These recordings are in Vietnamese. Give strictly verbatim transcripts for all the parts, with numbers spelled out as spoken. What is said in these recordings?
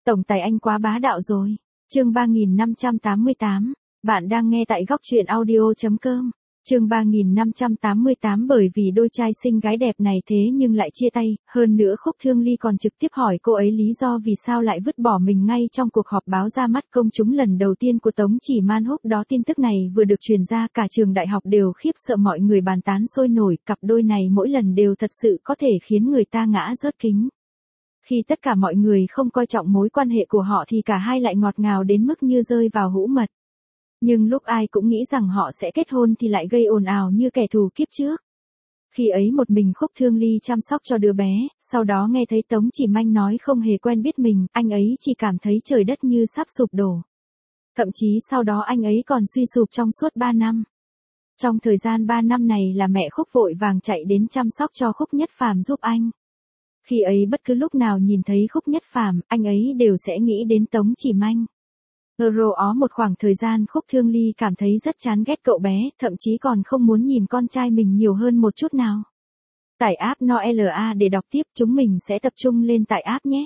Tổng tài anh quá bá đạo rồi. Chương ba nghìn năm trăm tám mươi tám. Bạn đang nghe tại góc truyện audio chấm com. Chương ba nghìn năm trăm tám mươi tám. Bởi vì đôi trai xinh gái đẹp này thế nhưng lại chia tay, hơn nữa Khúc Thương Ly còn trực tiếp hỏi cô ấy lý do vì sao lại vứt bỏ mình ngay trong cuộc họp báo ra mắt công chúng lần đầu tiên của Tống Chỉ Man. Húc đó tin tức này vừa được truyền ra, cả trường đại học đều khiếp sợ, mọi người bàn tán sôi nổi, cặp đôi này mỗi lần đều thật sự có thể khiến người ta ngã rớt kính. Khi tất cả mọi người không coi trọng mối quan hệ của họ thì cả hai lại ngọt ngào đến mức như rơi vào hũ mật. Nhưng lúc ai cũng nghĩ rằng họ sẽ kết hôn thì lại gây ồn ào như kẻ thù kiếp trước. Khi ấy một mình Khúc Thương Ly chăm sóc cho đứa bé, sau đó nghe thấy Tống Chỉ Manh nói không hề quen biết mình, anh ấy chỉ cảm thấy trời đất như sắp sụp đổ. Thậm chí sau đó anh ấy còn suy sụp trong suốt ba năm. Trong thời gian ba năm này là mẹ Khúc vội vàng chạy đến chăm sóc cho Khúc Nhất Phàm giúp anh. Khi ấy bất cứ lúc nào nhìn thấy Khúc Nhất Phàm, anh ấy đều sẽ nghĩ đến Tống Chỉ Manh. Euro ó một khoảng thời gian Khúc Thương Ly cảm thấy rất chán ghét cậu bé, thậm chí còn không muốn nhìn con trai mình nhiều hơn một chút nào. Tải app Noela để đọc tiếp, chúng mình sẽ tập trung lên tải app nhé.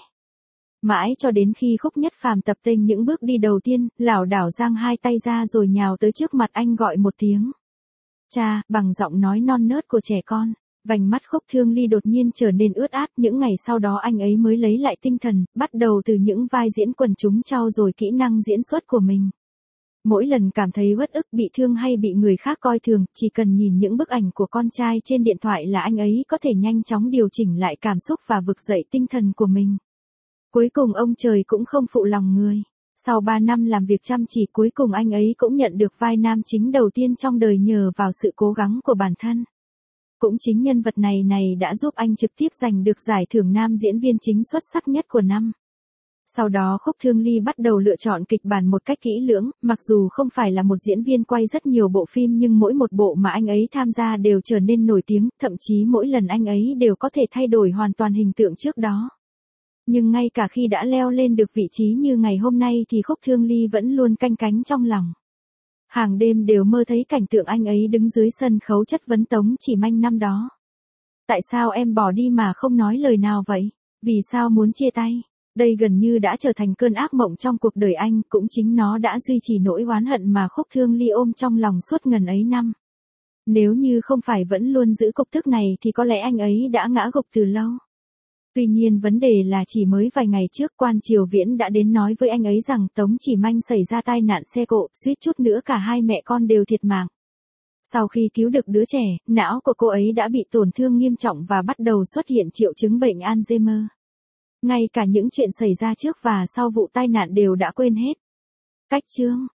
Mãi cho đến khi Khúc Nhất Phàm tập tênh những bước đi đầu tiên, lảo đảo giang hai tay ra rồi nhào tới trước mặt anh gọi một tiếng. Cha, bằng giọng nói non nớt của trẻ con. Vành mắt Khúc Thương Ly đột nhiên trở nên ướt át, những ngày sau đó anh ấy mới lấy lại tinh thần, bắt đầu từ những vai diễn quần chúng trau dồi kỹ năng diễn xuất của mình. Mỗi lần cảm thấy uất ức, bị thương hay bị người khác coi thường, chỉ cần nhìn những bức ảnh của con trai trên điện thoại là anh ấy có thể nhanh chóng điều chỉnh lại cảm xúc và vực dậy tinh thần của mình. Cuối cùng ông trời cũng không phụ lòng người. Sau ba năm làm việc chăm chỉ, cuối cùng anh ấy cũng nhận được vai nam chính đầu tiên trong đời nhờ vào sự cố gắng của bản thân. Cũng chính nhân vật này này đã giúp anh trực tiếp giành được giải thưởng nam diễn viên chính xuất sắc nhất của năm. Sau đó Khúc Thương Ly bắt đầu lựa chọn kịch bản một cách kỹ lưỡng, mặc dù không phải là một diễn viên quay rất nhiều bộ phim nhưng mỗi một bộ mà anh ấy tham gia đều trở nên nổi tiếng, thậm chí mỗi lần anh ấy đều có thể thay đổi hoàn toàn hình tượng trước đó. Nhưng ngay cả khi đã leo lên được vị trí như ngày hôm nay thì Khúc Thương Ly vẫn luôn canh cánh trong lòng. Hàng đêm đều mơ thấy cảnh tượng anh ấy đứng dưới sân khấu chất vấn Tống Chỉ Manh năm đó. Tại sao em bỏ đi mà không nói lời nào vậy? Vì sao muốn chia tay? Đây gần như đã trở thành cơn ác mộng trong cuộc đời anh, cũng chính nó đã duy trì nỗi oán hận mà Khúc Thương Ly ôm trong lòng suốt ngần ấy năm. Nếu như không phải vẫn luôn giữ cục tức này thì có lẽ anh ấy đã ngã gục từ lâu. Tuy nhiên vấn đề là chỉ mới vài ngày trước Quan Triều Viễn đã đến nói với anh ấy rằng Tống Chỉ Manh xảy ra tai nạn xe cộ, suýt chút nữa cả hai mẹ con đều thiệt mạng. Sau khi cứu được đứa trẻ, não của cô ấy đã bị tổn thương nghiêm trọng và bắt đầu xuất hiện triệu chứng bệnh Alzheimer. Ngay cả những chuyện xảy ra trước và sau vụ tai nạn đều đã quên hết. Cách chương